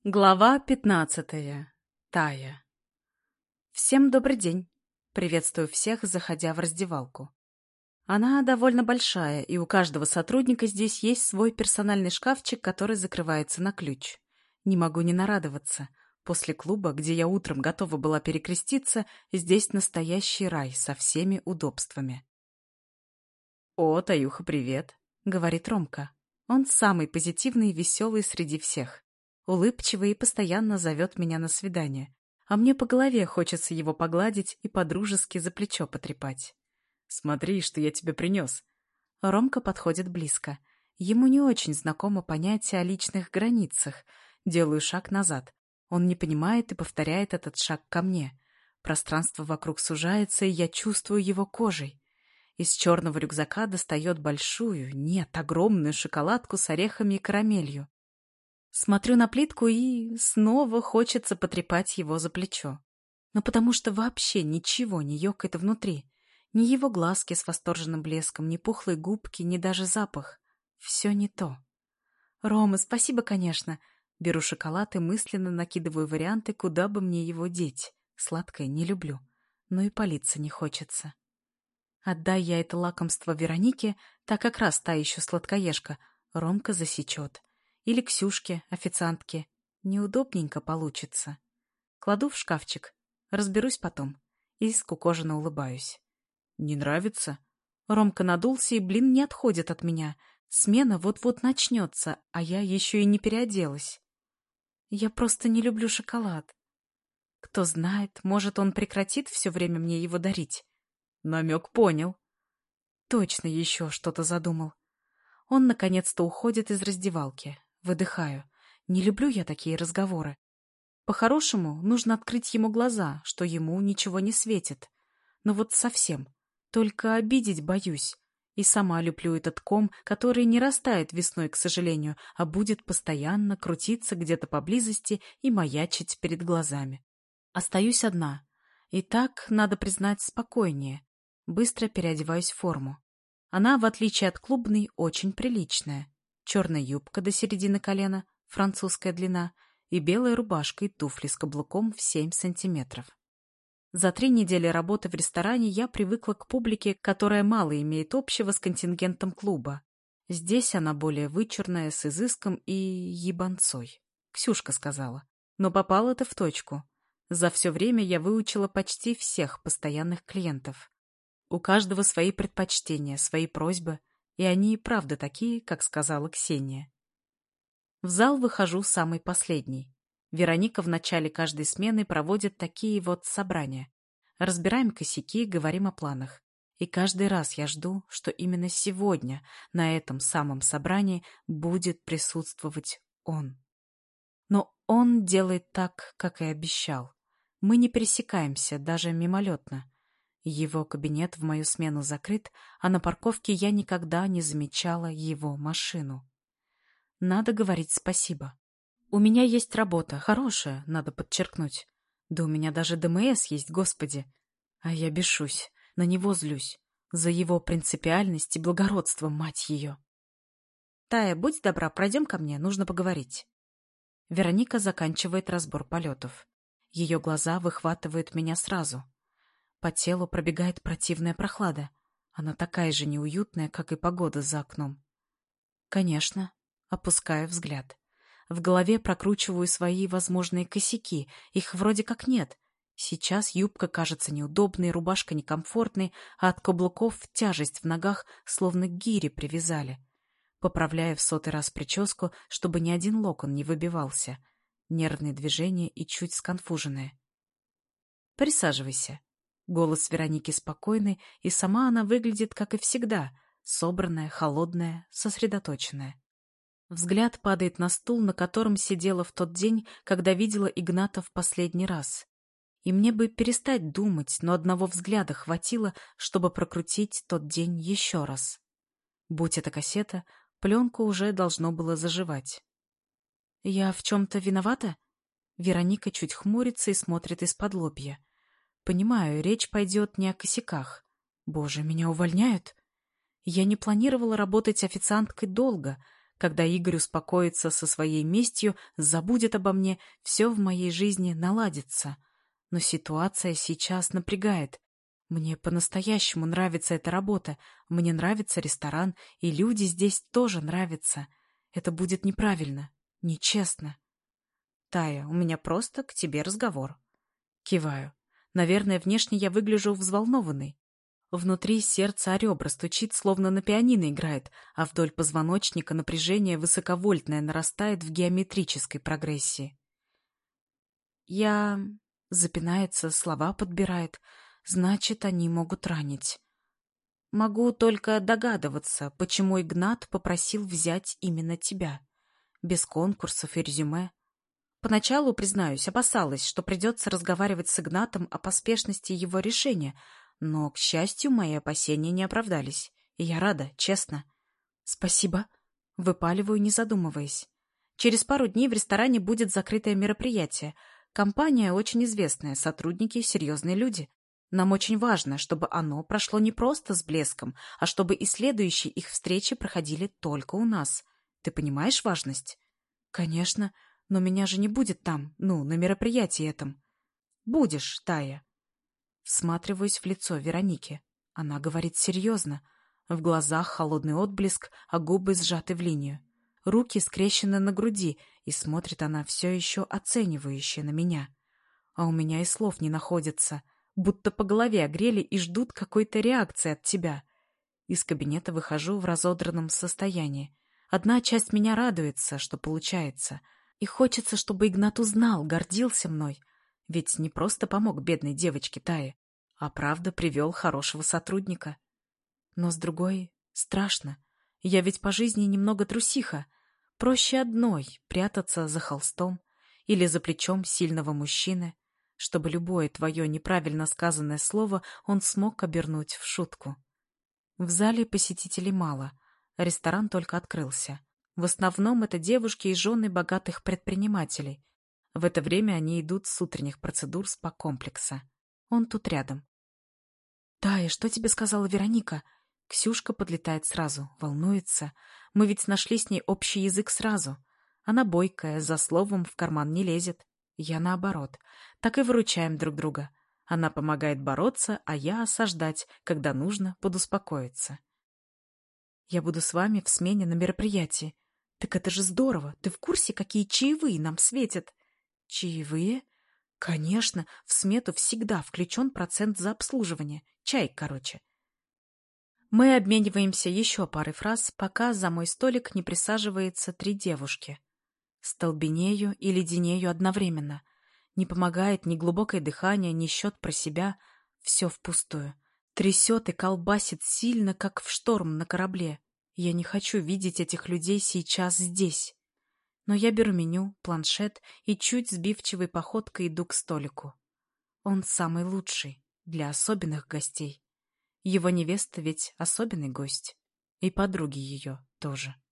Глава 15. Тая. Всем добрый день. Приветствую всех, заходя в раздевалку. Она довольно большая, и у каждого сотрудника здесь есть свой персональный шкафчик, который закрывается на ключ. Не могу не нарадоваться. После клуба, где я утром готова была перекреститься, здесь настоящий рай со всеми удобствами. «О, Таюха, привет», — говорит Ромка. Он самый позитивный и веселый среди всех. Улыбчивый и постоянно зовет меня на свидание. А мне по голове хочется его погладить и подружески за плечо потрепать. «Смотри, что я тебе принес». Ромка подходит близко. Ему не очень знакомо понятие о личных границах. Делаю шаг назад. Он не понимает и повторяет этот шаг ко мне. Пространство вокруг сужается, и я чувствую его кожей. Из черного рюкзака достает большую, нет, огромную шоколадку с орехами и карамелью. Смотрю на плитку и снова хочется потрепать его за плечо. Но потому что вообще ничего не ёкает внутри. Ни его глазки с восторженным блеском, ни пухлые губки, ни даже запах. Все не то. «Рома, спасибо, конечно». Беру шоколад и мысленно накидываю варианты, куда бы мне его деть. Сладкое не люблю, но и палиться не хочется. Отдай я это лакомство Веронике, так как раз та еще сладкоежка, Ромка засечет. Или Ксюшке, официантке. Неудобненько получится. Кладу в шкафчик. Разберусь потом. И скукоженно улыбаюсь. «Не нравится?» Ромка надулся и, не отходит от меня. Смена вот-вот начнется, а я еще и не переоделась. Я просто не люблю шоколад. Кто знает, может, он прекратит все время мне его дарить. Намек понял. Точно еще что-то задумал. Он наконец-то уходит из раздевалки. Выдыхаю. Не люблю я такие разговоры. По-хорошему, нужно открыть ему глаза, что ему ничего не светит. Но вот совсем. Только обидеть боюсь. И сама люблю этот ком, который не растает весной, к сожалению, а будет постоянно крутиться где-то поблизости и маячить перед глазами. Остаюсь одна. И так, надо признать, спокойнее. Быстро переодеваюсь в форму. Она, в отличие от клубной, очень приличная. Черная юбка до середины колена, французская длина, и белая рубашка и туфли с каблуком в 7 сантиметров. За 3 недели работы в ресторане я привыкла к публике, которая мало имеет общего с контингентом клуба. Здесь она более вычурная, с изыском и ебанцой. Ксюшка сказала. Но попало-то в точку. За все время я выучила почти всех постоянных клиентов. У каждого свои предпочтения, свои просьбы, и они и правда такие, как сказала Ксения. В зал выхожу самый последний. Вероника в начале каждой смены проводит такие вот собрания. Разбираем косяки, говорим о планах. И каждый раз я жду, что именно сегодня на этом самом собрании будет присутствовать он. Но он делает так, как и обещал. Мы не пересекаемся, даже мимолетно. Его кабинет в мою смену закрыт, а на парковке я никогда не замечала его машину. Надо говорить спасибо. У меня есть работа, хорошая, надо подчеркнуть. Да у меня даже ДМС есть, господи. А я бешусь, на него злюсь. За его принципиальность и благородство, мать ее. Тая, будь добра, пройдем ко мне, нужно поговорить. Вероника заканчивает разбор полетов. Ее глаза выхватывают меня сразу. По телу пробегает противная прохлада. Она такая же неуютная, как и погода за окном. Конечно, опускаю взгляд. В голове прокручиваю свои возможные косяки. Их вроде как нет. Сейчас юбка кажется неудобной, рубашка некомфортной, а от каблуков тяжесть в ногах, словно к гире привязали. Поправляю в 100-й раз прическу, чтобы ни один локон не выбивался. Нервные движения и чуть сконфуженные. «Присаживайся». Голос Вероники спокойный, и сама она выглядит, как и всегда, собранная, холодная, сосредоточенная. Взгляд падает на стул, на котором сидела в тот день, когда видела Игната в последний раз. И мне бы перестать думать, но одного взгляда хватило, чтобы прокрутить тот день еще раз. Будь это кассета, пленку уже должно было заживать. «Я в чем-то виновата?» Вероника чуть хмурится и смотрит из-под лобья. Понимаю, речь пойдет не о косяках. Боже, меня увольняют? Я не планировала работать официанткой долго. Когда Игорь успокоится со своей местью, забудет обо мне, все в моей жизни наладится. Но ситуация сейчас напрягает. Мне по-настоящему нравится эта работа, мне нравится ресторан, и люди здесь тоже нравятся. Это будет неправильно, нечестно. Тая, у меня просто к тебе разговор. Киваю. Наверное, внешне я выгляжу взволнованной. Внутри сердце о ребра стучит, словно на пианино играет, а вдоль позвоночника напряжение высоковольтное нарастает в геометрической прогрессии. Я... Запинается, слова подбирает. Значит, они могут ранить. Могу только догадываться, почему Игнат попросил взять именно тебя. Без конкурсов и резюме. Поначалу, признаюсь, опасалась, что придется разговаривать с Игнатом о поспешности его решения, но, к счастью, мои опасения не оправдались. И я рада, честно. Спасибо. Выпаливаю, не задумываясь. Через пару дней в ресторане будет закрытое мероприятие. Компания очень известная, сотрудники — серьезные люди. Нам очень важно, чтобы оно прошло не просто с блеском, а чтобы и следующие их встречи проходили только у нас. Ты понимаешь важность? Конечно, но меня же не будет там, на мероприятии этом. Будешь, Тая. Всматриваюсь в лицо Вероники. Она говорит серьезно. В глазах холодный отблеск, а губы сжаты в линию. Руки скрещены на груди, и смотрит она все еще оценивающе на меня. А у меня и слов не находится, будто по голове огрели и ждут какой-то реакции от тебя. Из кабинета выхожу в разодранном состоянии. Одна часть меня радуется, что получается, и хочется, чтобы Игнат узнал, гордился мной. Ведь не просто помог бедной девочке Тае, а правда привел хорошего сотрудника. Но с другой страшно. Я ведь по жизни немного трусиха. Проще одной прятаться за холстом или за плечом сильного мужчины, чтобы любое твое неправильно сказанное слово он смог обернуть в шутку. В зале посетителей мало, ресторан только открылся. В основном это девушки и жены богатых предпринимателей. В это время они идут с утренних процедур спа-комплекса. Он тут рядом. «Тая, что тебе сказала Вероника?» Ксюшка подлетает сразу, волнуется. Мы ведь нашли с ней общий язык сразу. Она бойкая, за словом в карман не лезет. Я наоборот. Так и выручаем друг друга. Она помогает бороться, а я осаждать, когда нужно подуспокоиться. Я буду с вами в смене на мероприятии. Так это же здорово. Ты в курсе, какие чаевые нам светят? Чаевые? Конечно, в смету всегда включен процент за обслуживание. Чай, короче. Мы обмениваемся еще парой фраз, пока за мой столик не присаживается 3 девушки. Столбенею и леденею одновременно. Не помогает ни глубокое дыхание, ни счет про себя. Все впустую. Трясет и колбасит сильно, как в шторм на корабле. Я не хочу видеть этих людей сейчас здесь. Но я беру меню, планшет и чуть сбивчивой походкой иду к столику. Он самый лучший для особенных гостей. Его невеста ведь особенный гость. И подруги ее тоже.